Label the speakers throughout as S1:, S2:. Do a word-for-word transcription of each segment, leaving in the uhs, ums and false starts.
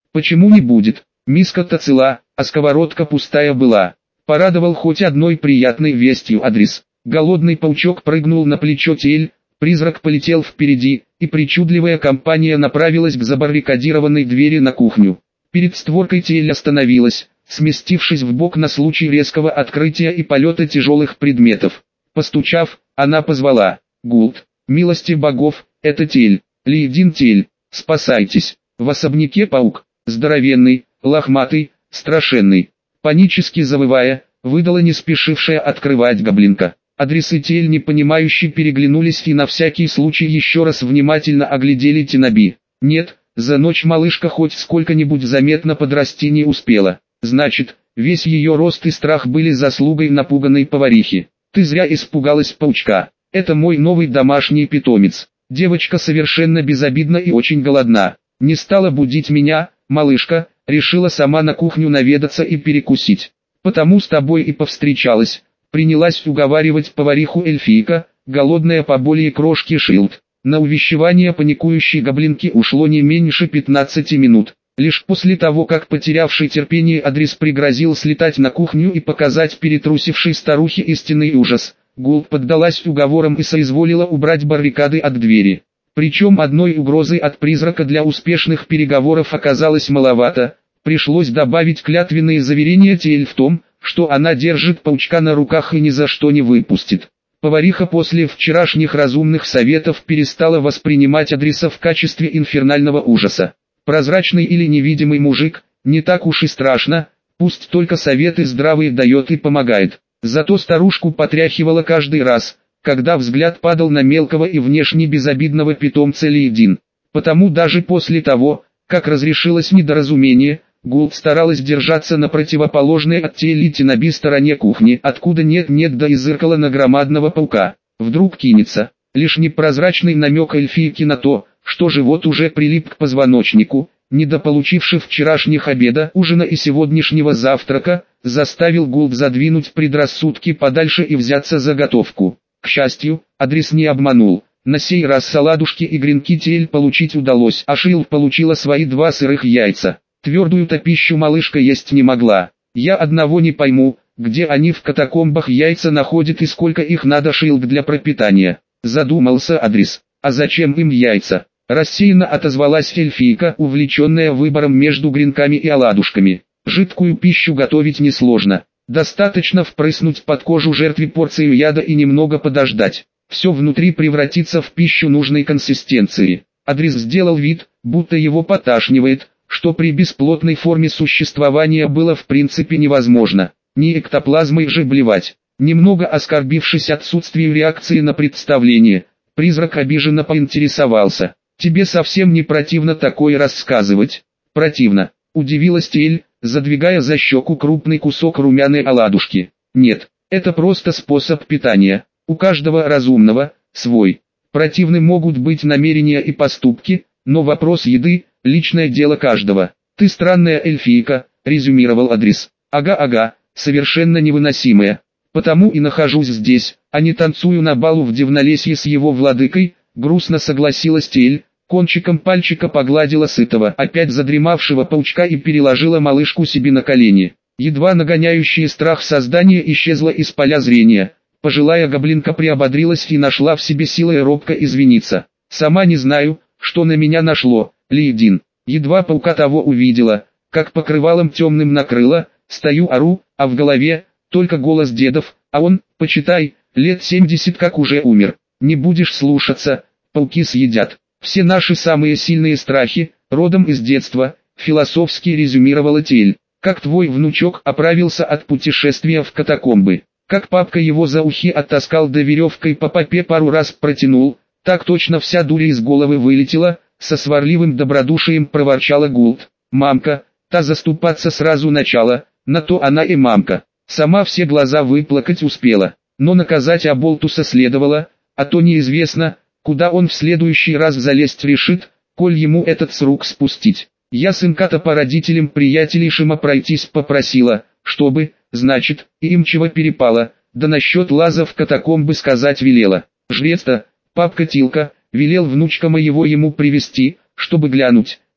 S1: Почему не будет? Миска-то цела, а сковородка пустая была. Порадовал хоть одной приятной вестью Адрис. Голодный паучок прыгнул на плечо Тель, призрак полетел впереди, и причудливая компания направилась к забаррикадированной двери на кухню. Перед створкой Тель остановилась, сместившись вбок на случай резкого открытия и полета тяжелых предметов. Постучав, она позвала: «Гулт, милости богов, это Тель, Лейдин Тель, спасайтесь!» В особняке паук, здоровенный, лохматый, страшенный, панически завывая, выдала не спешившая открывать гоблинка. Адрис и Тель непонимающе переглянулись и на всякий случай еще раз внимательно оглядели Тинаби. Нет, за ночь малышка хоть сколько-нибудь заметно подрасти не успела. Значит, весь ее рост и страх были заслугой напуганной поварихи. «Ты зря испугалась паучка. Это мой новый домашний питомец. Девочка совершенно безобидна и очень голодна. Не стала будить меня, малышка, решила сама на кухню наведаться и перекусить. Потому с тобой и повстречалась». Принялась уговаривать повариху эльфийка, голодная по более крошки Шилд. На увещевание паникующей гоблинки ушло не меньше пятнадцати минут. Лишь после того, как потерявший терпение Адрис пригрозил слетать на кухню и показать перетрусившей старухе истинный ужас, Гул поддалась уговорам и соизволила убрать баррикады от двери. Причем одной угрозы от призрака для успешных переговоров оказалось маловато, пришлось добавить клятвенные заверения Тель в том, что она держит паучка на руках и ни за что не выпустит. Повариха после вчерашних разумных советов перестала воспринимать Адриса в качестве инфернального ужаса. Прозрачный или невидимый мужик, не так уж и страшно, пусть только советы здравые дает и помогает. Зато старушку потряхивало каждый раз, когда взгляд падал на мелкого и внешне безобидного питомца Лейдин. Потому даже после того, как разрешилось недоразумение, Гул старалась держаться на противоположной от Тель и Тинаби стороне кухни, откуда нет-нет да и зыркала на громадного паука. Вдруг кинется. Лишь непрозрачный намек эльфийки на то, что живот уже прилип к позвоночнику, недополучивший вчерашних обеда, ужина и сегодняшнего завтрака, заставил Гул задвинуть предрассудки подальше и взяться за готовку. К счастью, Адрис не обманул. На сей раз саладушки и гренки Тель получить удалось, а Шилд получила свои два сырых яйца. Твердую-то пищу малышка есть не могла. Я одного не пойму, где они в катакомбах яйца находят и сколько их надо Шилд для пропитания. Задумался Адрис. А зачем им яйца? Рассеянно отозвалась эльфийка, увлеченная выбором между гренками и оладушками. Жидкую пищу готовить несложно. Достаточно впрыснуть под кожу жертве порцию яда и немного подождать. Все внутри превратится в пищу нужной консистенции. Адрис сделал вид, будто его поташнивает, что при бесплотной форме существования было в принципе невозможно. Не эктоплазмой же блевать. Немного оскорбившись отсутствием реакции на представление, призрак обиженно поинтересовался: «Тебе совсем не противно такое рассказывать?» «Противно», — удивилась Тель, задвигая за щеку крупный кусок румяной оладушки. «Нет, это просто способ питания. У каждого разумного свой. Противны могут быть намерения и поступки, но вопрос еды — личное дело каждого. Ты странная эльфийка», — резюмировал Адрис. «Ага-ага, совершенно невыносимая. Потому и нахожусь здесь, а не танцую на балу в Дивнолесье с его владыкой», — грустно согласилась Тель, кончиком пальчика погладила сытого, опять задремавшего паучка и переложила малышку себе на колени. Едва нагоняющее страх создание исчезло из поля зрения. Пожилая гоблинка приободрилась и нашла в себе силы робко извиниться. «Сама не знаю, что на меня нашло, Лейдин. Едва паука того увидела, как покрывалом темным накрыла, стою ору, а в голове только голос дедов, а он, почитай, лет семьдесят как уже умер. Не будешь слушаться, пауки съедят. Все наши самые сильные страхи, родом из детства», — философски резюмировала Тель. «Как твой внучок оправился от путешествия в катакомбы? Как папка его за ухи оттаскал да веревкой по попе пару раз протянул, так точно вся дуля из головы вылетела», — со сварливым добродушием проворчала Гулт. «Мамка, та заступаться сразу начала, на то она и мамка. Сама все глаза выплакать успела, но наказать Аболтуса следовало, а то неизвестно, куда он в следующий раз залезть решит, коль ему этот с рук спустить. Я сынка-то по родителям приятелей Шима пройтись попросила, чтобы, значит, и им чего перепало, да насчет лаза в катакомбы сказать велела. Жрец-то, папка Тилка, велел внучка моего ему привести, чтобы глянуть,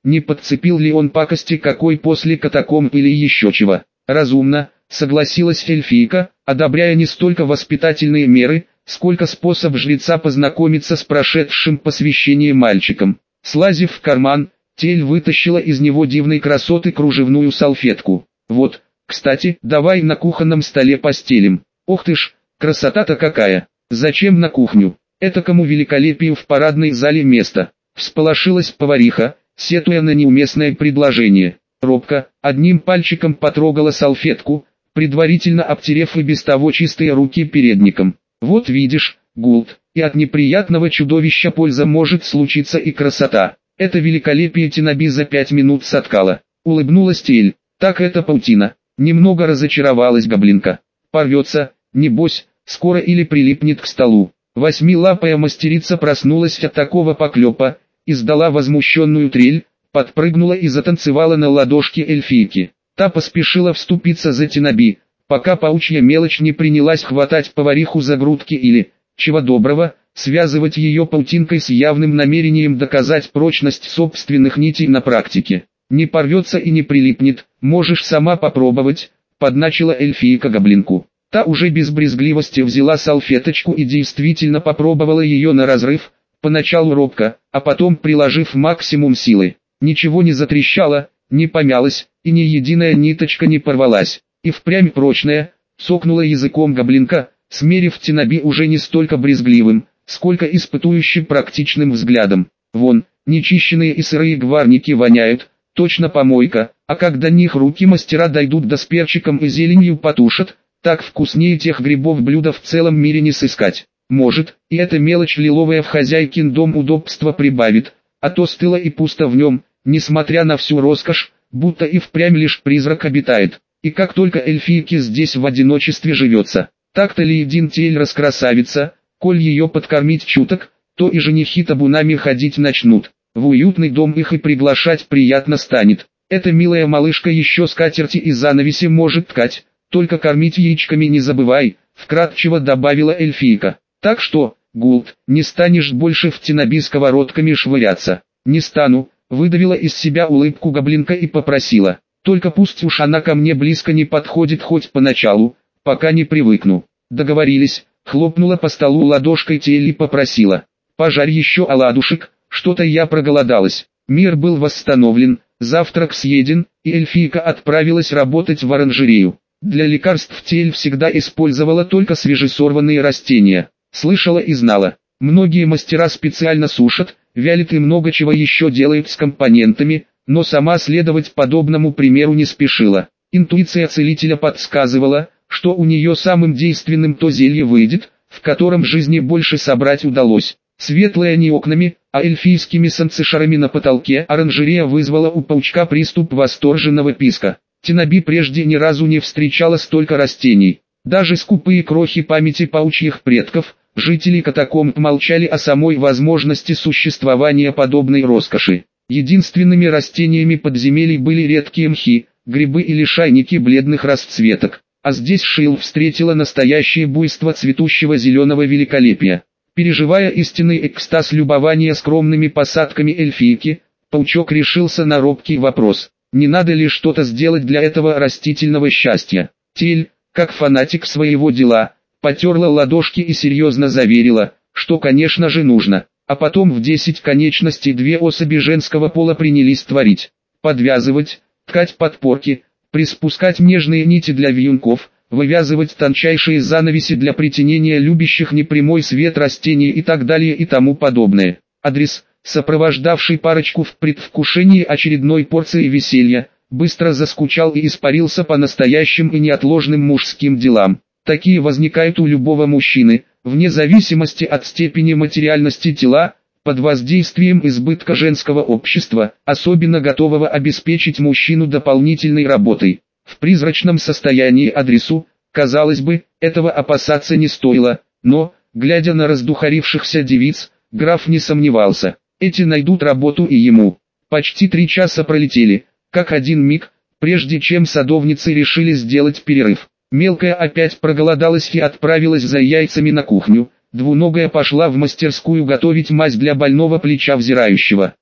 S1: не подцепил ли он пакости какой после катакомб или еще чего. Разумно, согласилась эльфийка, одобряя не столько воспитательные меры, сколько способ жреца познакомиться с прошедшим посвящение мальчиком. Слазив в карман, Тель вытащила из него дивной красоты кружевную салфетку. Вот, кстати, давай на кухонном столе постелим. Ох ты ж, красота-то какая! Зачем на кухню? Этакому великолепию в парадной зале место. Всполошилась повариха, сетуя на неуместное предложение. Робко, одним пальчиком потрогала салфетку, предварительно обтерев и без того чистые руки передником. Вот видишь, Гулд, и от неприятного чудовища польза может случиться и красота. Это великолепие Тинаби за пять минут соткала. Улыбнулась Тель. Так это паутина. Немного разочаровалась гоблинка. Порвется, небось, скоро или прилипнет к столу. Восьмилапая мастерица проснулась от такого поклепа, издала возмущенную трель, подпрыгнула и затанцевала на ладошке эльфийки. Та поспешила вступиться за Тинаби, пока паучья мелочь не принялась хватать повариху за грудки или, чего доброго, связывать ее паутинкой с явным намерением доказать прочность собственных нитей на практике. Не порвется и не прилипнет, можешь сама попробовать, подначила эльфийка гоблинку. Та уже без брезгливости взяла салфеточку и действительно попробовала ее на разрыв, поначалу робко, а потом приложив максимум силы. Ничего не затрещало, не помялось, и ни единая ниточка не порвалась. И впрямь прочная, цокнула языком гоблинка, смерив Тинаби уже не столько брезгливым, сколько испытующим практичным взглядом. Вон, нечищенные и сырые гварники воняют, точно помойка, а когда них руки мастера дойдут до с перчиком и зеленью потушат, так вкуснее тех грибов блюда в целом мире не сыскать. Может, и эта мелочь лиловая в хозяйкин дом удобства прибавит, а то стыло и пусто в нем, несмотря на всю роскошь, будто и впрямь лишь призрак обитает. И как только эльфийке здесь в одиночестве живется, так-то ли един Тель раскрасавица, коль ее подкормить чуток, то и женихи табунами ходить начнут. В уютный дом их и приглашать приятно станет. Эта милая малышка еще скатерти и занавеси может ткать, только кормить яичками не забывай, вкратчиво добавила эльфийка. Так что, Гулд, не станешь больше в Тинаби сковородками швыряться. Не стану, выдавила из себя улыбку гоблинка и попросила. Только пусть уж она ко мне близко не подходит хоть поначалу, пока не привыкну. Договорились, хлопнула по столу ладошкой Тель и попросила. Пожарь еще оладушек, что-то я проголодалась. Мир был восстановлен, завтрак съеден, и эльфийка отправилась работать в оранжерею. Для лекарств Тель всегда использовала только свежесорванные растения. Слышала и знала. Многие мастера специально сушат, вялят и много чего еще делают с компонентами, но сама следовать подобному примеру не спешила. Интуиция целителя подсказывала, что у нее самым действенным то зелье выйдет, в котором жизни больше собрать удалось. Светлая не окнами, а эльфийскими санцешарами на потолке оранжерея вызвала у паучка приступ восторженного писка. Тинаби прежде ни разу не встречала столько растений. Даже скупые крохи памяти паучьих предков, жители катакомб молчали о самой возможности существования подобной роскоши. Единственными растениями подземелий были редкие мхи, грибы и лишайники бледных расцветок. А здесь Шил встретила настоящее буйство цветущего зеленого великолепия. Переживая истинный экстаз любования скромными посадками эльфийки, паучок решился на робкий вопрос. Не надо ли что-то сделать для этого растительного счастья? Тель, как фанатик своего дела, потерла ладошки и серьезно заверила, что конечно же нужно. А потом в десять конечностей две особи женского пола принялись творить. Подвязывать, ткать подпорки, приспускать нежные нити для вьюнков, вывязывать тончайшие занавеси для притянения любящих непрямой свет растений и так далее и тому подобное. Адрес, сопровождавший парочку в предвкушении очередной порции веселья, быстро заскучал и испарился по настоящим и неотложным мужским делам. Такие возникают у любого мужчины, вне зависимости от степени материальности тела, под воздействием избытка женского общества, особенно готового обеспечить мужчину дополнительной работой. В призрачном состоянии адресу, казалось бы, этого опасаться не стоило, но, глядя на раздухарившихся девиц, граф не сомневался, эти найдут работу и ему. Почти три часа пролетели, как один миг, прежде чем садовницы решили сделать перерыв. Мелкая опять проголодалась и отправилась за яйцами на кухню, двуногая пошла в мастерскую готовить мазь для больного плеча взирающего.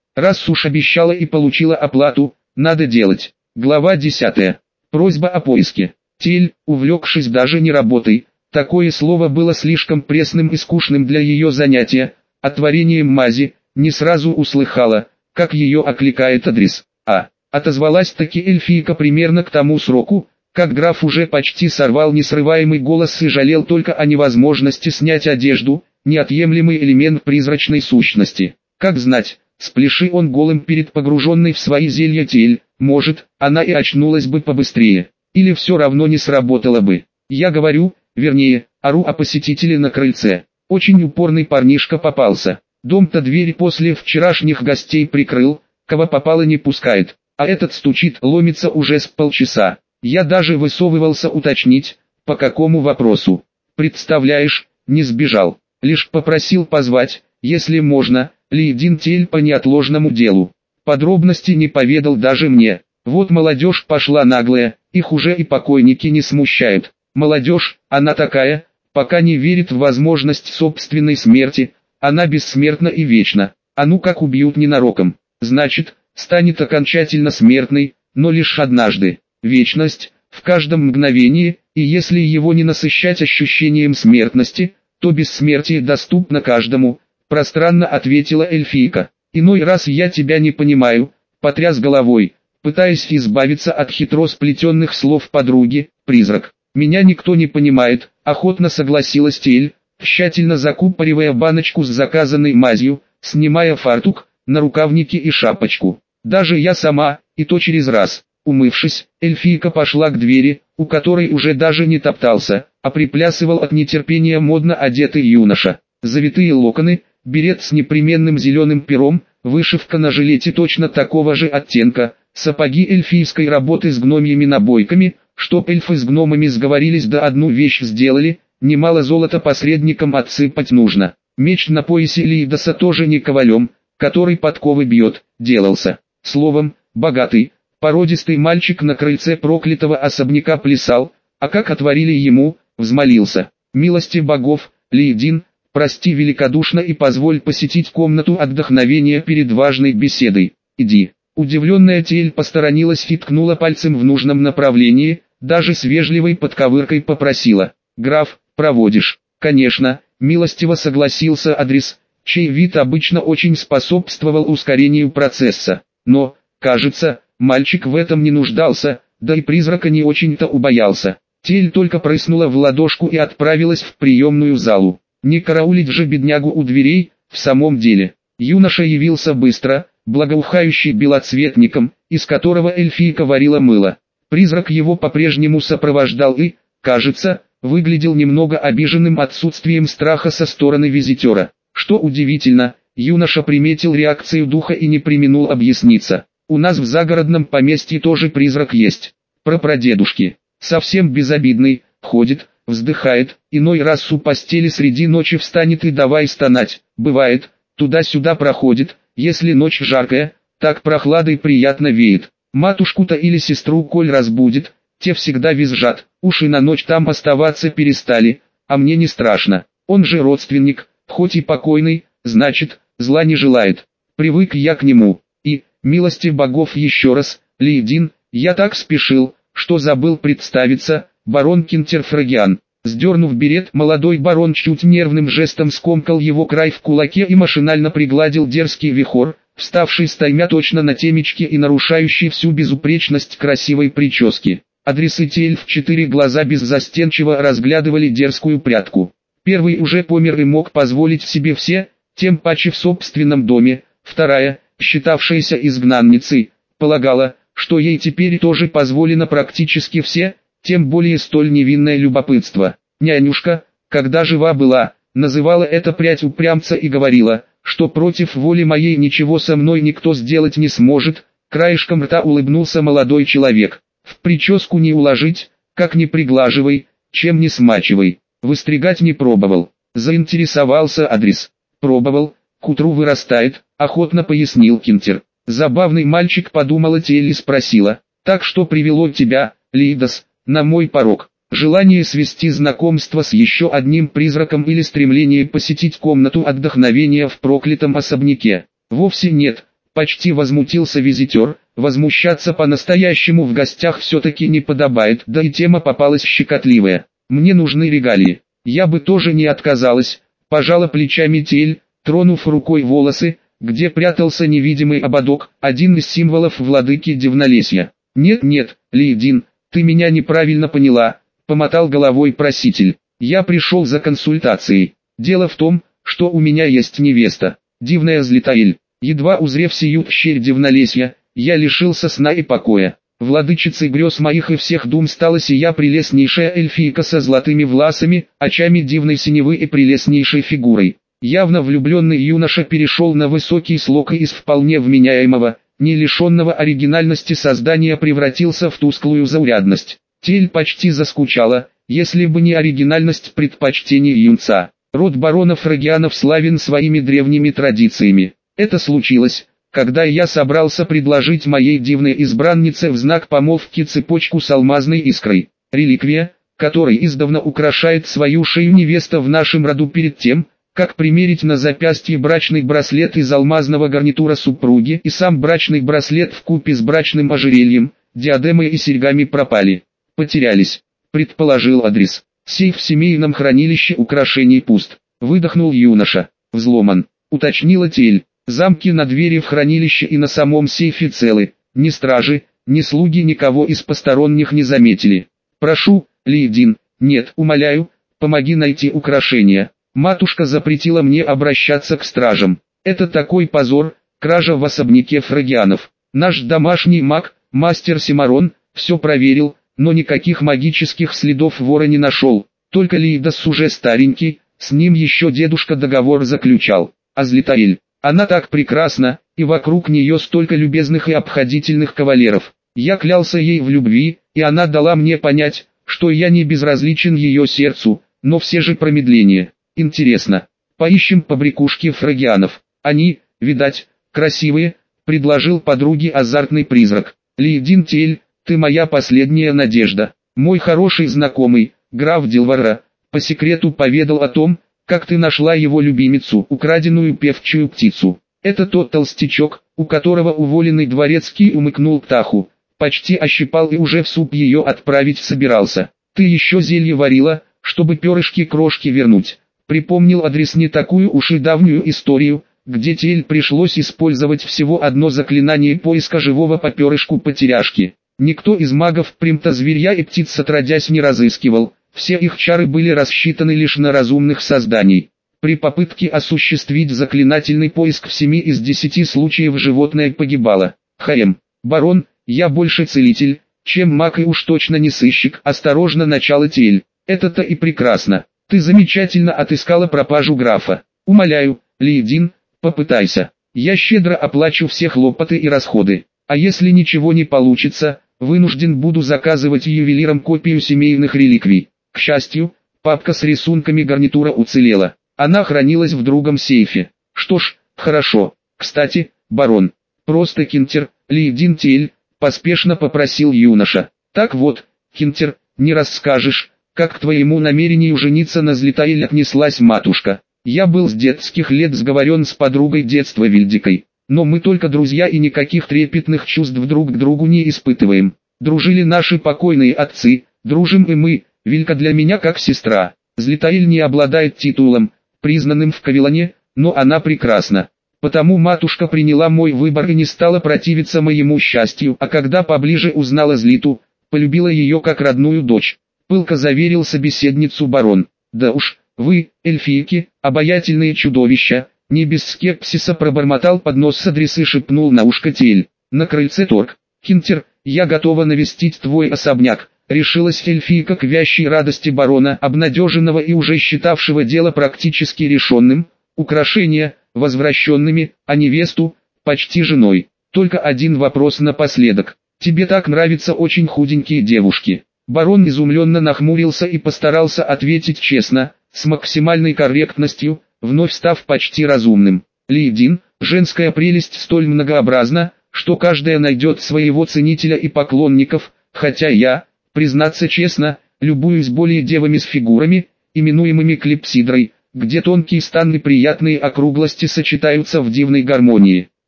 S1: Раз уж обещала и получила оплату, надо делать. Глава десятая. Просьба о поиске. Тель, увлекшись даже не работой, такое слово было слишком пресным и скучным для ее занятия, а творением мази, не сразу услыхала, как ее окликает адрес. А, отозвалась-таки эльфийка примерно к тому сроку, как граф уже почти сорвал несрываемый голос и жалел только о невозможности снять одежду, неотъемлемый элемент призрачной сущности. Как знать, спляши он голым перед погруженной в свои зелья Тель, может, она и очнулась бы побыстрее, или все равно не сработало бы. Я говорю, вернее, ору о посетителе на крыльце. Очень упорный парнишка попался. Дом-то двери после вчерашних гостей прикрыл, кого попало не пускает, а этот стучит, ломится уже с полчаса. Я даже высовывался уточнить, по какому вопросу. Представляешь, не сбежал, лишь попросил позвать, если можно, Лейдин Тель по неотложному делу. Подробности не поведал даже мне. Вот молодежь пошла наглая, их уже и покойники не смущают. Молодежь, она такая, пока не верит в возможность собственной смерти, она бессмертна и вечна. А ну как убьют ненароком, значит, станет окончательно смертной, но лишь однажды. Вечность, в каждом мгновении, и если его не насыщать ощущением смертности, то бессмертие доступно каждому, пространно ответила эльфийка. Иной раз я тебя не понимаю, потряс головой, пытаясь избавиться от хитро сплетенных слов подруги, призрак. Меня никто не понимает, охотно согласилась Тель, тщательно закупоривая баночку с заказанной мазью, снимая фартук, нарукавники и шапочку. Даже я сама, и то через раз. Умывшись, эльфийка пошла к двери, у которой уже даже не топтался, а приплясывал от нетерпения модно одетый юноша. Завитые локоны, берет с непременным зеленым пером, вышивка на жилете точно такого же оттенка, сапоги эльфийской работы с гномьими набойками, чтоб эльфы с гномами сговорились да одну вещь сделали, немало золота посредникам отсыпать нужно. Меч на поясе Лейдоса тоже не ковалем, который подковы бьет, делался. Словом, богатый, породистый мальчик на крыльце проклятого особняка плясал, а как отворили ему, взмолился. «Милости богов, Лейдин, прости великодушно и позволь посетить комнату отдохновения перед важной беседой. Иди». Удивленная Тель посторонилась и ткнула пальцем в нужном направлении, даже с вежливой подковыркой попросила. «Граф, проводишь?» «Конечно», милостиво согласился адрес, чей вид обычно очень способствовал ускорению процесса. Но, кажется, мальчик в этом не нуждался, да и призрака не очень-то убоялся. Тель только прыснула в ладошку и отправилась в приемную залу. Не караулить же беднягу у дверей, в самом деле. Юноша явился быстро, благоухающий белоцветником, из которого эльфийка варила мыло. Призрак его по-прежнему сопровождал и, кажется, выглядел немного обиженным отсутствием страха со стороны визитера. Что удивительно, юноша приметил реакцию духа и не преминул объясниться. «У нас в загородном поместье тоже призрак есть. Про прадедушки. Совсем безобидный, ходит, вздыхает, иной раз у постели среди ночи встанет и давай стонать. Бывает, туда-сюда проходит, если ночь жаркая, так прохладой приятно веет. Матушку-то или сестру коль разбудит, те всегда визжат, уж и на ночь там оставаться перестали, а мне не страшно. Он же родственник, хоть и покойный, значит, зла не желает. Привык я к нему. И, милости богов еще раз, Лейдин, я так спешил, что забыл представиться, барон Кинтерфрагиан». Сдернув берет, молодой барон чуть нервным жестом скомкал его край в кулаке и машинально пригладил дерзкий вихор, вставший стаймя точно на темечке и нарушающий всю безупречность красивой прически. Адрес и Тель в четыре глаза беззастенчиво разглядывали дерзкую прядку. Первый уже помер и мог позволить себе все, тем паче в собственном доме. Вторая, считавшаяся изгнанницей, полагала, что ей теперь тоже позволено практически все, тем более столь невинное любопытство. Нянюшка, когда жива была, называла это прядь упрямца и говорила, что против воли моей ничего со мной никто сделать не сможет. Краешком рта улыбнулся молодой человек. В прическу не уложить, как не приглаживай, чем не смачивай. Выстригать не пробовал. Заинтересовался адрес. Пробовал, к утру вырастает, охотно пояснил Кинтер. Забавный мальчик, подумала Тель и спросила. Так что привело тебя, Лейдос, на мой порог? Желание свести знакомство с еще одним призраком или стремление посетить комнату отдохновения в проклятом особняке? Вовсе нет, Почти возмутился визитер, возмущаться по-настоящему в гостях все-таки не подобает, да и тема попалась щекотливая. Мне нужны регалии. Я бы тоже не отказалась, пожала плечами Тиэль, тронув рукой волосы, где прятался невидимый ободок, один из символов владыки Дивнолесья. «Нет-нет, Лейдин, ты меня неправильно поняла», — помотал головой проситель. «Я пришел за консультацией. Дело в том, что у меня есть невеста, дивная Злитаэль. Едва узрев сию щель Дивнолесья, я лишился сна и покоя. Владычицей грез моих и всех дум стала сия прелестнейшая эльфийка со золотыми власами, очами дивной синевы и прелестнейшей фигурой». Явно влюбленный юноша перешел на высокий слог и из вполне вменяемого, не лишенного оригинальности создания превратился в тусклую заурядность. Тиэль почти заскучала, если бы не оригинальность предпочтений юнца. Род баронов Рогианов славен своими древними традициями. Это случилось, когда я собрался предложить моей дивной избраннице в знак помолвки цепочку с алмазной искрой. Реликвия, которой издавна украшает свою шею невеста в нашем роду перед тем, как примерить на запястье брачный браслет из алмазного гарнитура супруги, и сам брачный браслет вкупе с брачным ожерельем, диадемой и серьгами пропали. Потерялись, предположил Адрис. Сейф в семейном хранилище украшений пуст. Выдохнул юноша. Взломан, уточнила Тиэль. Замки на двери в хранилище и на самом сейфе целы. Ни стражи, ни слуги никого из посторонних не заметили. Прошу, Лейдин, нет, умоляю, помоги найти украшения. Матушка запретила мне обращаться к стражам. Это такой позор, кража в особняке Фрогианов. Наш домашний маг, мастер Симарон, все проверил, но никаких магических следов вора не нашел. Только Лейдас уже старенький, с ним еще дедушка договор заключал. А Злитаэль, она так прекрасна, и вокруг нее столько любезных и обходительных кавалеров. Я клялся ей в любви, и она дала мне понять, что я не безразличен ее сердцу, но все же промедление. Интересно, поищем побрякушки Фрогианов. Они, видать, красивые, предложил подруге азартный призрак. Лейдин Тиэль, ты моя последняя надежда. Мой хороший знакомый, граф Дилвара, по секрету поведал о том, как ты нашла его любимицу, украденную певчую птицу. Это тот толстячок, у которого уволенный дворецкий умыкнул птаху, почти ощипал и уже в суп ее отправить собирался. Ты еще зелье варила, чтобы перышки-крошки вернуть. Припомнил Адрис не такую уж и давнюю историю, где Тиэль пришлось использовать всего одно заклинание поиска живого по перышку потеряшки. Никто из магов примта зверья и птиц отродясь не разыскивал, все их чары были рассчитаны лишь на разумных созданий. При попытке осуществить заклинательный поиск в семи из десяти случаев животное погибало. Хаем, барон, я больше целитель, чем маг и уж точно не сыщик, осторожно начала Тиэль. Это-то и прекрасно. Ты замечательно отыскала пропажу графа. Умоляю, Лейдин, попытайся. Я щедро оплачу все хлопоты и расходы. А если ничего не получится, вынужден буду заказывать ювелирам копию семейных реликвий. К счастью, папка с рисунками гарнитура уцелела. Она хранилась в другом сейфе. Что ж, хорошо. Кстати, барон, просто Кинтер, Лейдин Тиэль, поспешно попросил юноша. Так вот, Кинтер, не расскажешь, как к твоему намерению жениться на Злитаэль отнеслась матушка. Я был с детских лет сговорен с подругой детства Вильдикой, но мы только друзья и никаких трепетных чувств друг к другу не испытываем. Дружили наши покойные отцы, дружим и мы, Вилька для меня как сестра. Злитаэль не обладает титулом, признанным в Кавилоне, но она прекрасна. Потому матушка приняла мой выбор и не стала противиться моему счастью, а когда поближе узнала Злиту, полюбила ее как родную дочь. Пылко заверил собеседницу барон. Да уж, вы, эльфийки, обаятельные чудовища, не без скепсиса пробормотал под нос Адрис и шепнул на ушко Тиэль. На крыльце торг. Кинтер, я готова навестить твой особняк. Решилась эльфийка к вящей радости барона, обнадеженного и уже считавшего дело практически решенным, украшения, возвращенными, а невесту, почти женой. Только один вопрос напоследок. Тебе так нравятся очень худенькие девушки? Барон изумленно нахмурился и постарался ответить честно, с максимальной корректностью, вновь став почти разумным. Лейдин, женская прелесть столь многообразна, что каждая найдет своего ценителя и поклонников, хотя я, признаться честно, любуюсь более девами с фигурами, именуемыми клипсидрой, где тонкие стан и приятные округлости сочетаются в дивной гармонии.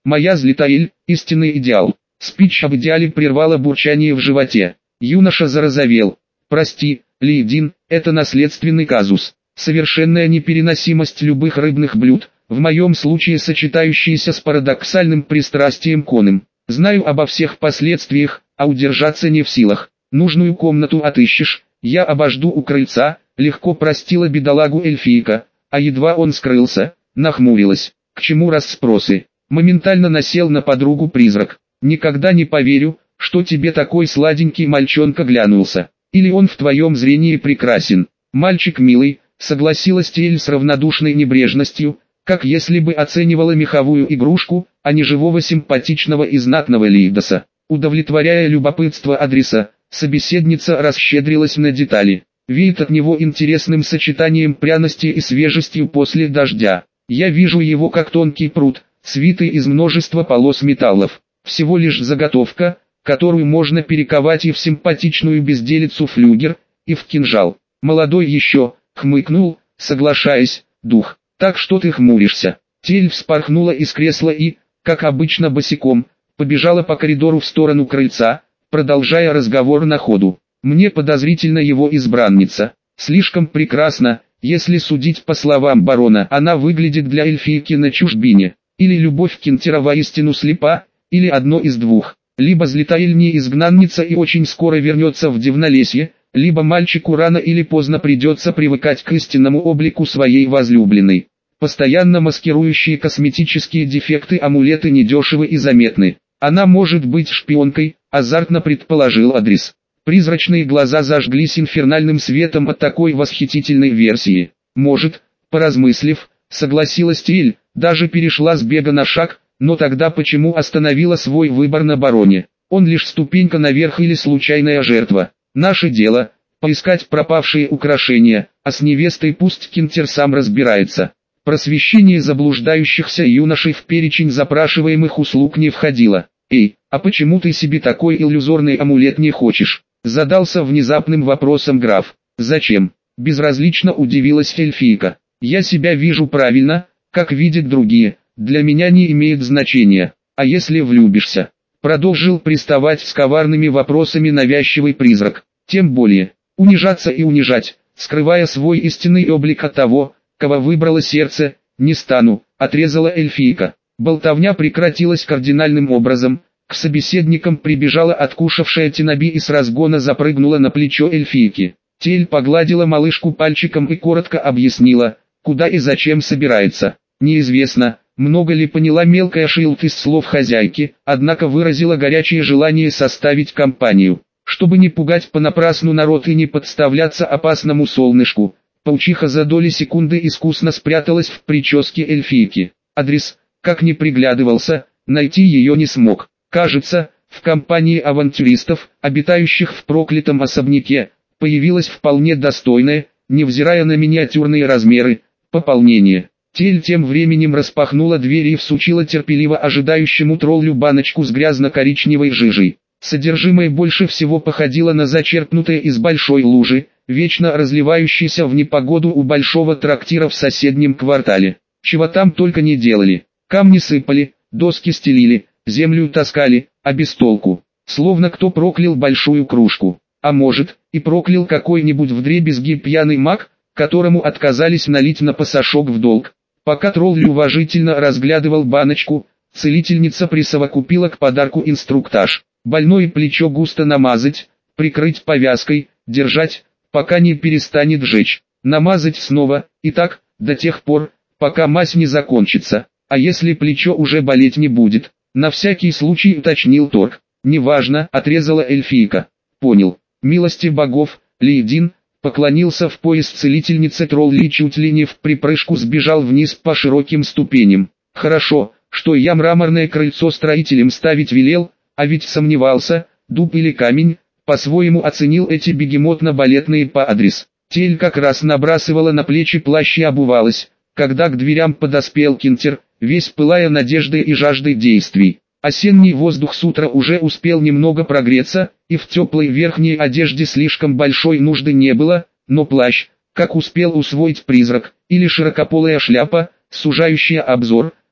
S1: Моя Златоэль, истинный идеал. Спич об идеале прервало бурчание в животе. Юноша зарозовел. Прости, Лейдин, это наследственный казус. Совершенная непереносимость любых рыбных блюд, в моем случае сочетающаяся с парадоксальным пристрастием к оным. Знаю обо всех последствиях, а удержаться не в силах. Нужную комнату отыщешь, я обожду у крыльца, легко простила бедолагу эльфийка, а едва он скрылся, нахмурилась. К чему расспросы? Моментально насел на подругу призрак. Никогда не поверю, что тебе такой сладенький мальчонка глянулся. Или он в твоем зрении прекрасен. Мальчик милый, согласилась Тиэль с равнодушной небрежностью, как если бы оценивала меховую игрушку, а не живого симпатичного и знатного Лейдоса. Удовлетворяя любопытство адреса, собеседница расщедрилась на детали. Веет от него интересным сочетанием пряности и свежестью после дождя. Я вижу его как тонкий пруд, свитый из множества полос металлов. Всего лишь заготовка, которую можно перековать и в симпатичную безделицу флюгер, и в кинжал. Молодой еще, хмыкнул, соглашаясь, дух. Так что ты хмуришься? Тель вспорхнула из кресла и, как обычно босиком, побежала по коридору в сторону крыльца, продолжая разговор на ходу. Мне подозрительна его избранница. Слишком прекрасна, если судить по словам барона. Она выглядит для эльфийки на чужбине. Или любовь Кинтера воистину слепа, или одно из двух. Либо Златоэль не изгнанница и очень скоро вернется в Дивнолесье, либо мальчику рано или поздно придется привыкать к истинному облику своей возлюбленной. Постоянно маскирующие косметические дефекты амулеты недешевы и заметны. Она может быть шпионкой, азартно предположил адрес. Призрачные глаза зажглись инфернальным светом от такой восхитительной версии. Может, поразмыслив, согласилась Тиэль, даже перешла с бега на шаг, но тогда почему остановила свой выбор на бароне? Он лишь ступенька наверх или случайная жертва. Наше дело – поискать пропавшие украшения, а с невестой пусть Кинтер сам разбирается. Просвещение заблуждающихся юношей в перечень запрашиваемых услуг не входило. «Эй, а почему ты себе такой иллюзорный амулет не хочешь?» Задался внезапным вопросом граф. «Зачем?» – безразлично удивилась эльфийка. «Я себя вижу правильно, как видят другие, для меня не имеет значения. А если влюбишься?» Продолжил приставать с коварными вопросами навязчивый призрак. «Тем более, унижаться и унижать, скрывая свой истинный облик от того, кого выбрало сердце, не стану», отрезала эльфийка. Болтовня прекратилась кардинальным образом. К собеседникам прибежала откушавшая Тинаби и с разгона запрыгнула на плечо эльфийки. Тель погладила малышку пальчиком и коротко объяснила, куда и зачем собирается. Неизвестно, много ли поняла мелкая Шилд из слов хозяйки, однако выразила горячее желание составить компанию. Чтобы не пугать понапрасну народ и не подставляться опасному солнышку, паучиха за доли секунды искусно спряталась в прическе эльфийки. Адрес, как ни приглядывался, найти ее не смог. Кажется, в компании авантюристов, обитающих в проклятом особняке, появилась вполне достойная, невзирая на миниатюрные размеры, пополнение. Тель тем временем распахнула дверь и всучила терпеливо ожидающему троллю баночку с грязно-коричневой жижей. Содержимое больше всего походило на зачерпнутое из большой лужи, вечно разливающейся в непогоду у большого трактира в соседнем квартале. Чего там только не делали. Камни сыпали, доски стелили, землю таскали, а без толку. Словно кто проклял большую кружку. А может, и проклял какой-нибудь вдребезги пьяный маг, которому отказались налить на пасашок в долг. Пока тролль уважительно разглядывал баночку, целительница присовокупила к подарку инструктаж. Больное плечо густо намазать, прикрыть повязкой, держать, пока не перестанет жечь. Намазать снова, и так, до тех пор, пока мазь не закончится. А если плечо уже болеть не будет? На всякий случай уточнил Торг. «Неважно», — отрезала эльфийка. «Понял. Милости богов, Лейдин», поклонился в пояс целительнице тролли и чуть ли не в припрыжку сбежал вниз по широким ступеням. «Хорошо, что я мраморное крыльцо строителям ставить велел, а ведь сомневался, дуб или камень», по-своему оценил эти бегемотно-балетные по адрес. Тель как раз набрасывала на плечи плащ и обувалась, когда к дверям подоспел Кинтер, весь пылая надеждой и жаждой действий. Осенний воздух с утра уже успел немного прогреться, и в теплой верхней одежде слишком большой нужды не было, но плащ, как успел усвоить призрак, или широкополая шляпа, сужающая обзор,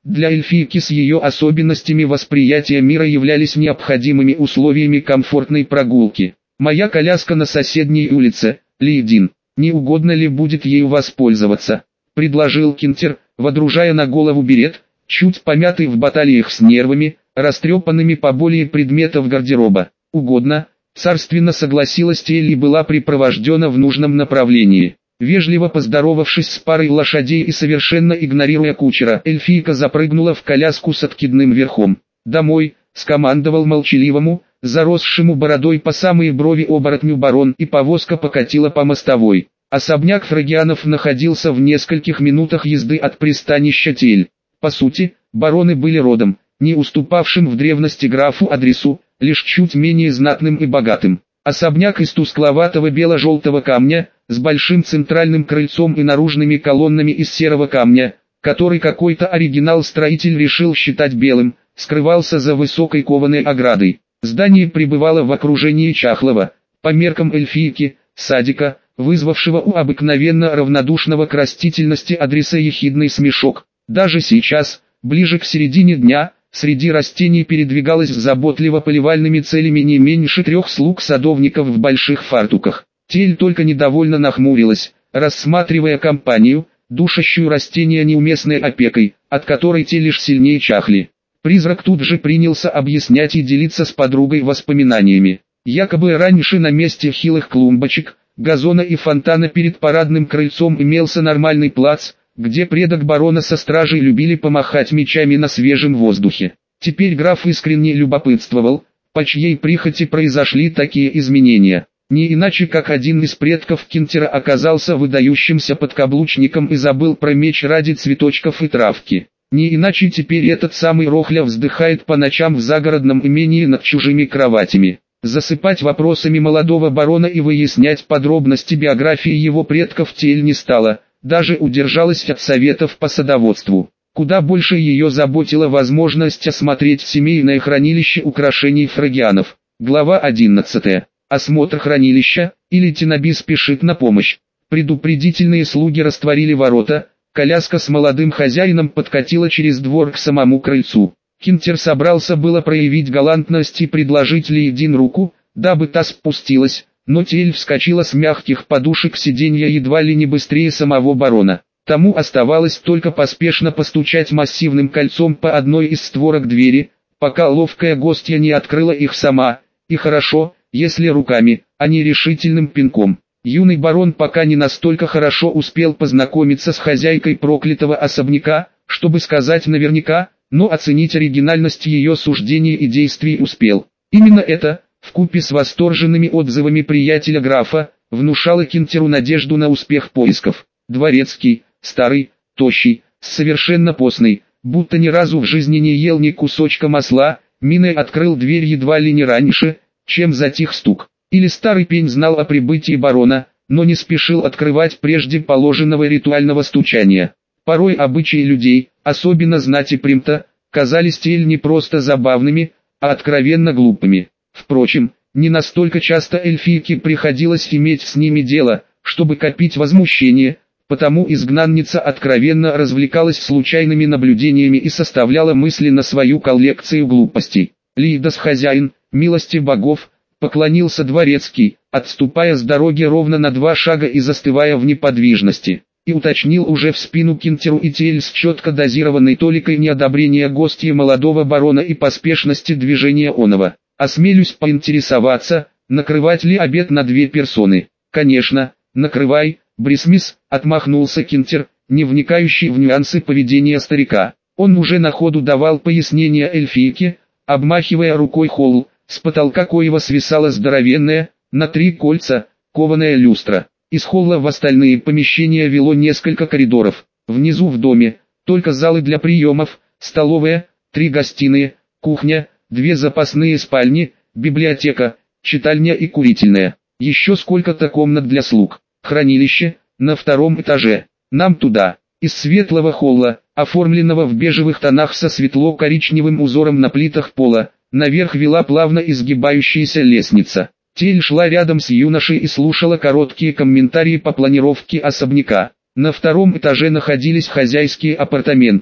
S1: для эльфийки с ее особенностями восприятия мира являлись необходимыми условиями комфортной прогулки. «Моя коляска на соседней улице, Лейдин, не угодно ли будет ею воспользоваться?» — предложил Кинтер, водружая на голову берет, чуть помятый в баталиях с нервами, растрепанными поболее предметов гардероба. «Угодно», — царственно согласилась Телли и была припровождена в нужном направлении. Вежливо поздоровавшись с парой лошадей и совершенно игнорируя кучера, эльфийка запрыгнула в коляску с откидным верхом. «Домой», — скомандовал молчаливому, заросшему бородой по самые брови оборотню барон, и повозка покатила по мостовой. Особняк Фрагианов находился в нескольких минутах езды от пристанища Тель. По сути, бароны были родом, не уступавшим в древности графу Адрису, лишь чуть менее знатным и богатым. Особняк из тускловатого бело-желтого камня, с большим центральным крыльцом и наружными колоннами из серого камня, который какой-то оригинал-строитель решил считать белым, скрывался за высокой кованой оградой. Здание пребывало в окружении чахлого, по меркам эльфийки, садика, вызвавшего у обыкновенно равнодушного к растительности Адриса ехидный смешок. Даже сейчас, ближе к середине дня, среди растений передвигалось заботливо поливальными целями не меньше трех слуг-садовников в больших фартуках. Тель только недовольно нахмурилась, рассматривая компанию, душащую растения неуместной опекой, от которой те лишь сильнее чахли. Призрак тут же принялся объяснять и делиться с подругой воспоминаниями. Якобы раньше на месте хилых клумбочек, газона и фонтана перед парадным крыльцом имелся нормальный плац, где предок барона со стражей любили помахать мечами на свежем воздухе. Теперь граф искренне любопытствовал, по чьей прихоти произошли такие изменения. Не иначе как один из предков Кинтера оказался выдающимся подкаблучником и забыл про меч ради цветочков и травки. Не иначе теперь этот самый Рохля вздыхает по ночам в загородном имении над чужими кроватями. Засыпать вопросами молодого барона и выяснять подробности биографии его предков Тель не стала, даже удержалась от советов по садоводству. Куда больше ее заботила возможность осмотреть семейное хранилище украшений Фрагианов. Глава одиннадцатая. Осмотр хранилища, или Тинаби спешит на помощь. Предупредительные слуги растворили ворота, коляска с молодым хозяином подкатила через двор к самому крыльцу. Кинтер собрался было проявить галантность и предложить Лейдин руку, дабы та спустилась, но Тель вскочила с мягких подушек сиденья едва ли не быстрее самого барона. Тому оставалось только поспешно постучать массивным кольцом по одной из створок двери, пока ловкая гостья не открыла их сама, и хорошо, если руками, а не решительным пинком. Юный барон пока не настолько хорошо успел познакомиться с хозяйкой проклятого особняка, чтобы сказать наверняка, но оценить оригинальность ее суждений и действий успел. Именно это, вкупе с восторженными отзывами приятеля графа, внушало Кинтеру надежду на успех поисков. Дворецкий, старый, тощий, совершенно постный, будто ни разу в жизни не ел ни кусочка масла, миной открыл дверь едва ли не раньше, чем затих стук. Или старый пень знал о прибытии барона, но не спешил открывать прежде положенного ритуального стучания. Порой обычаи людей, особенно знати примта, казались Тель не просто забавными, а откровенно глупыми. Впрочем, не настолько часто эльфийке приходилось иметь с ними дело, чтобы копить возмущение, потому изгнанница откровенно развлекалась случайными наблюдениями и составляла мысли на свою коллекцию глупостей. «Лидос хозяин, милости богов», поклонился дворецкий, отступая с дороги ровно на два шага и застывая в неподвижности, и уточнил уже в спину Кинтеру и Тель с четко дозированной толикой неодобрения гостья молодого барона и поспешности движения оного. «Осмелюсь поинтересоваться, накрывать ли обед на две персоны?» «Конечно, накрывай, Брисмис», — отмахнулся Кинтер, не вникающий в нюансы поведения старика. Он уже на ходу давал пояснения эльфийке, обмахивая рукой холл, с потолка коего свисала здоровенная, на три кольца, кованая люстра. Из холла в остальные помещения вело несколько коридоров. Внизу в доме, только залы для приемов, столовая, три гостиные, кухня, две запасные спальни, библиотека, читальня и курительная. Еще сколько-то комнат для слуг. Хранилище, на втором этаже. Нам туда. Из светлого холла, оформленного в бежевых тонах со светло-коричневым узором на плитах пола, наверх вела плавно изгибающаяся лестница. Тель шла рядом с юношей и слушала короткие комментарии по планировке особняка. На втором этаже находились хозяйские апартаменты.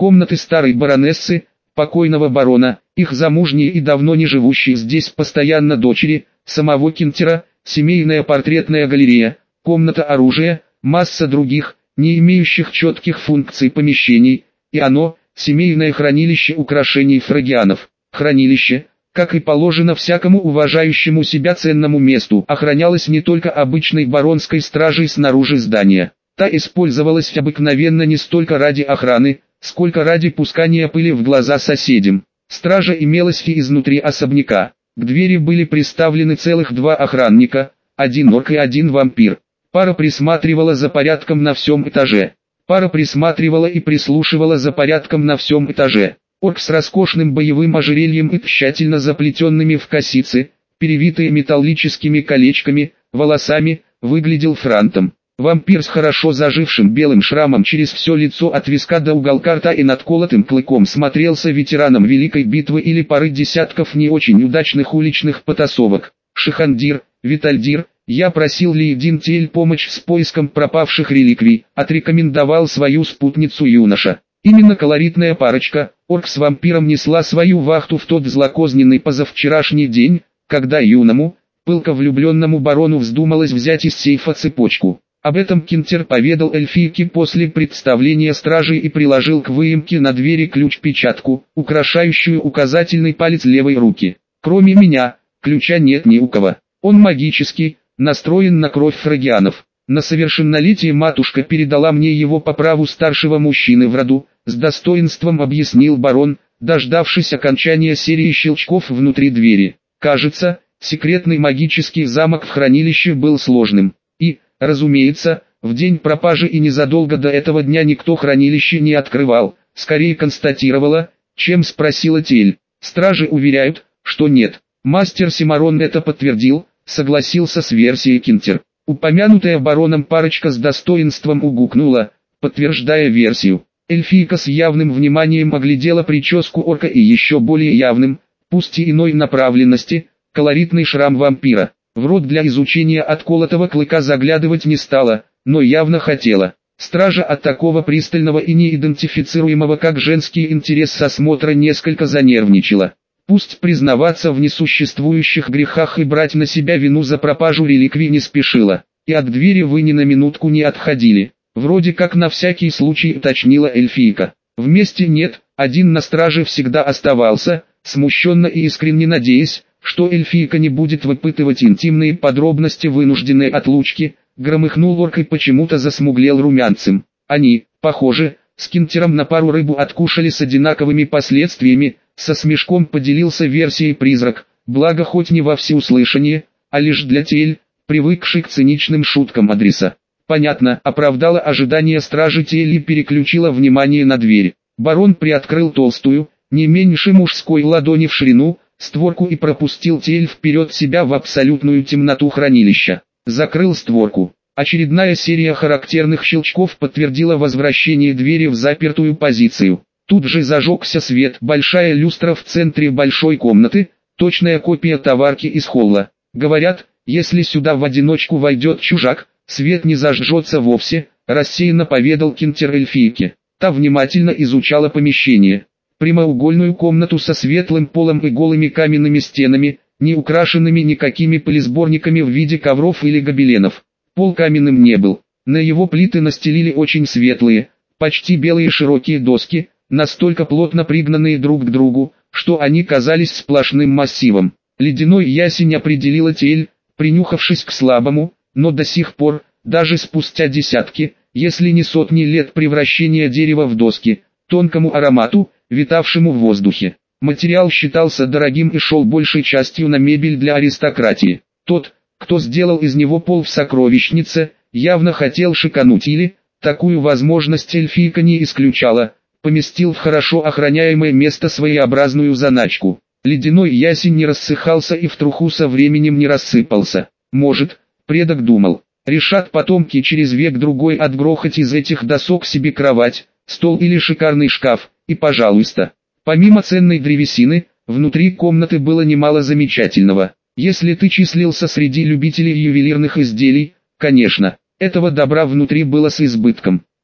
S1: Комнаты старой баронессы, покойного барона, их замужние и давно не живущие здесь постоянно дочери, самого Кинтера, семейная портретная галерея, комната оружия, масса других, не имеющих четких функций помещений, и оно, семейное хранилище украшений фрагианов. Хранилище, как и положено всякому уважающему себя ценному месту, охранялось не только обычной баронской стражей снаружи здания. Та использовалась обыкновенно не столько ради охраны, сколько ради пускания пыли в глаза соседям. Стража имелась и изнутри особняка. К двери были приставлены целых два охранника, один орк и один вампир. Пара присматривала за порядком на всем этаже. Пара присматривала и прислушивала за порядком на всем этаже. Орк с роскошным боевым ожерельем и тщательно заплетенными в косицы, перевитые металлическими колечками, волосами, выглядел франтом. Вампир с хорошо зажившим белым шрамом через все лицо от виска до уголка рта и надколотым клыком смотрелся ветераном Великой битвы или пары десятков не очень удачных уличных потасовок. «Шихандир, Витальдир, я просил Лейдин Тель помочь с поиском пропавших реликвий», отрекомендовал свою спутницу юноша. Именно колоритная парочка, орк с вампиром, несла свою вахту в тот злокозненный позавчерашний день, когда юному, пылко влюбленному барону вздумалось взять из сейфа цепочку. Об этом Кинтер поведал эльфийке после представления стражей и приложил к выемке на двери ключ-печатку, украшающую указательный палец левой руки. «Кроме меня, ключа нет ни у кого. Он магический, настроен на кровь фрагианов. На совершеннолетие матушка передала мне его по праву старшего мужчины в роду», с достоинством объяснил барон, дождавшись окончания серии щелчков внутри двери. Кажется, секретный магический замок в хранилище был сложным. И, разумеется, в день пропажи и незадолго до этого дня никто хранилище не открывал, скорее констатировала, чем спросила Тель. Стражи уверяют, что нет. Мастер Симарон это подтвердил, согласился с версией Кинтер. Упомянутая бароном парочка с достоинством угукнула, подтверждая версию. Эльфийка с явным вниманием оглядела прическу орка и еще более явным, пусть и иной направленности, колоритный шрам вампира. В рот для изучения отколотого клыка заглядывать не стала, но явно хотела. Стража от такого пристального и неидентифицируемого как женский интерес осмотра несколько занервничала. Пусть признаваться в несуществующих грехах и брать на себя вину за пропажу реликвий не спешила, и от двери вы ни на минутку не отходили. Вроде как на всякий случай уточнила эльфийка. Вместе нет, один на страже всегда оставался, смущенно и искренне надеясь, что эльфийка не будет выпытывать интимные подробности вынужденной отлучки, громыхнул орк и почему-то засмуглел румянцем. Они, похоже, с Кинтером на пару рыбу откушали с одинаковыми последствиями, со смешком поделился версией призрак, благо хоть не во всеуслышание, а лишь для Тель, привыкший к циничным шуткам адреса. Понятно, оправдала ожидания стражи Тель и переключила внимание на дверь. Барон приоткрыл толстую, не меньше мужской ладони в ширину, створку и пропустил Тель вперед себя в абсолютную темноту хранилища. Закрыл створку. Очередная серия характерных щелчков подтвердила возвращение двери в запертую позицию. Тут же зажегся свет, большая люстра в центре большой комнаты, точная копия товарки из холла. Говорят, если сюда в одиночку войдет чужак, свет не зажжется вовсе, рассеянно поведал Кинтер эльфийке. Та внимательно изучала помещение. Прямоугольную комнату со светлым полом и голыми каменными стенами, не украшенными никакими пылесборниками в виде ковров или гобеленов. Пол каменным не был. На его плиты настелили очень светлые, почти белые широкие доски, настолько плотно пригнанные друг к другу, что они казались сплошным массивом. Ледяной ясень определила Тель, принюхавшись к слабому, но до сих пор, даже спустя десятки, если не сотни лет превращения дерева в доски, тонкому аромату, витавшему в воздухе. Материал считался дорогим и шел большей частью на мебель для аристократии. Тот, кто сделал из него пол в сокровищнице, явно хотел шикануть или, такую возможность эльфийка не исключала, поместил в хорошо охраняемое место своеобразную заначку. Ледяной ясень не рассыхался и в труху со временем не рассыпался. Может, предок думал, решат потомки через век-другой отгрохать из этих досок себе кровать, стол или шикарный шкаф, и пожалуйста. Помимо ценной древесины, внутри комнаты было немало замечательного. Если ты числился среди любителей ювелирных изделий, конечно, этого добра внутри было с избытком.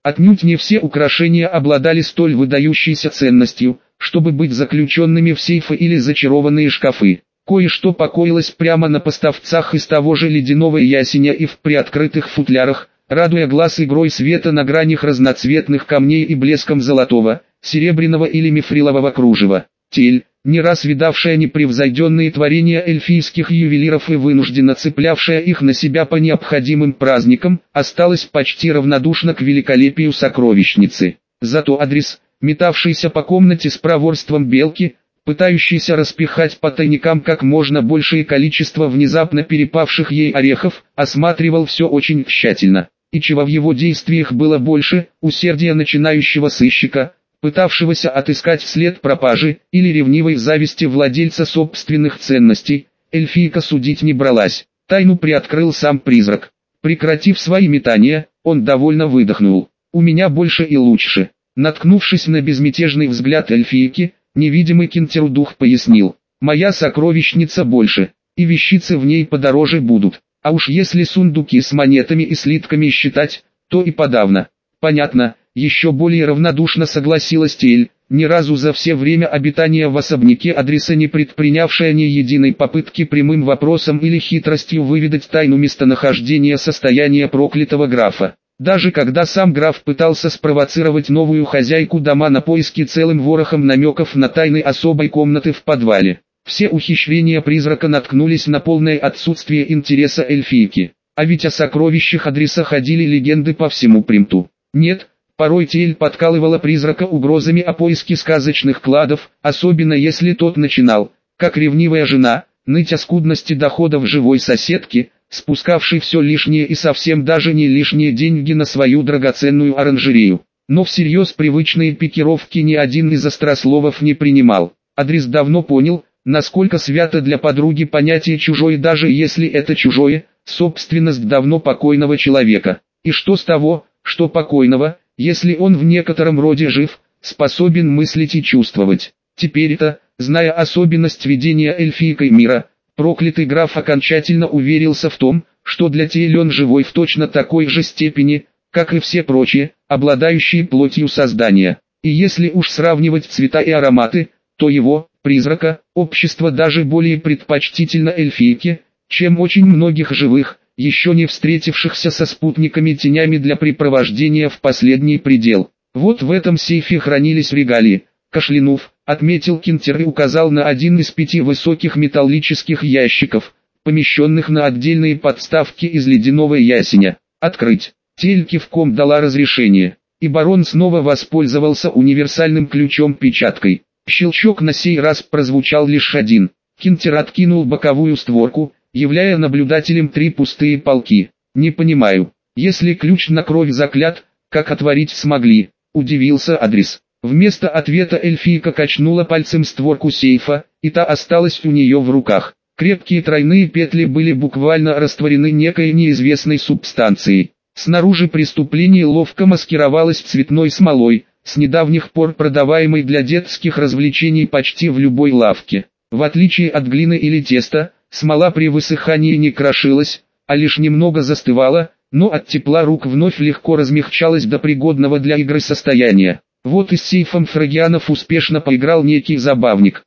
S1: Отнюдь не все украшения обладали столь выдающейся ценностью, чтобы быть заключенными в сейфы или зачарованные шкафы. Кое-что покоилось прямо на поставцах из того же ледяного ясеня и в приоткрытых футлярах, радуя глаз игрой света на гранях разноцветных камней и блеском золотого, серебряного или мифрилового кружева. Тель, не раз видавшая непревзойденные творения эльфийских ювелиров и вынужденно цеплявшая их на себя по необходимым праздникам, осталась почти равнодушна к великолепию сокровищницы. Зато Адрис, метавшийся по комнате с проворством белки, пытающийся распихать по тайникам как можно большее количество внезапно перепавших ей орехов, осматривал все очень тщательно. И чего в его действиях было больше, усердия начинающего сыщика, пытавшегося отыскать след пропажи, или ревнивой зависти владельца собственных ценностей, эльфийка судить не бралась. Тайну приоткрыл сам призрак. Прекратив свои метания, он довольно выдохнул. «У меня больше и лучше». Наткнувшись на безмятежный взгляд эльфийки, невидимый Кинтеру дух пояснил: «Моя сокровищница больше, и вещицы в ней подороже будут. А уж если сундуки с монетами и слитками считать, то и подавно». «Понятно», — еще более равнодушно согласилась Тель, ни разу за все время обитания в особняке Адриса не предпринявшая ни единой попытки прямым вопросом или хитростью выведать тайну местонахождения состояния проклятого графа. Даже когда сам граф пытался спровоцировать новую хозяйку дома на поиски целым ворохом намеков на тайны особой комнаты в подвале, все ухищрения призрака наткнулись на полное отсутствие интереса эльфийки. А ведь о сокровищах Адриса ходили легенды по всему Примту. Нет, порой Тель подкалывала призрака угрозами о поиске сказочных кладов, особенно если тот начинал, как ревнивая жена, ныть о скудности доходов живой соседки, спускавшей все лишнее и совсем даже не лишние деньги на свою драгоценную оранжерею. Но всерьез привычные пикировки ни один из острословов не принимал. Адрис давно понял, насколько свято для подруги понятие «чужое», даже если это чужое, собственность давно покойного человека. И что с того, что покойного, если он в некотором роде жив, способен мыслить и чувствовать. Теперь-то, зная особенность ведения эльфийкой мира, проклятый граф окончательно уверился в том, что для Тель он живой в точно такой же степени, как и все прочие, обладающие плотью создания. И если уж сравнивать цвета и ароматы, то его, призрака, общество даже более предпочтительно эльфийке, чем очень многих живых, еще не встретившихся со спутниками-тенями для препровождения в последний предел. Вот в этом сейфе хранились регалии. Кашлянув, отметил Кинтер и указал на один из пяти высоких металлических ящиков, помещенных на отдельные подставки из ледяного ясеня. «Открыть». Тель кивком дала разрешение, и барон снова воспользовался универсальным ключом-печаткой. Щелчок на сей раз прозвучал лишь один. Кинтер откинул боковую створку, являя наблюдателем три пустые полки. «Не понимаю, если ключ на кровь заклят, как отворить смогли?» – удивился Адрис. Вместо ответа эльфийка качнула пальцем створку сейфа, и та осталась у нее в руках. Крепкие тройные петли были буквально растворены некой неизвестной субстанцией. Снаружи преступление ловко маскировалось цветной смолой, с недавних пор продаваемой для детских развлечений почти в любой лавке. В отличие от глины или теста, смола при высыхании не крошилась, а лишь немного застывала, но от тепла рук вновь легко размягчалась до пригодного для игры состояния. Вот и с сейфом Фрагианов успешно поиграл некий забавник.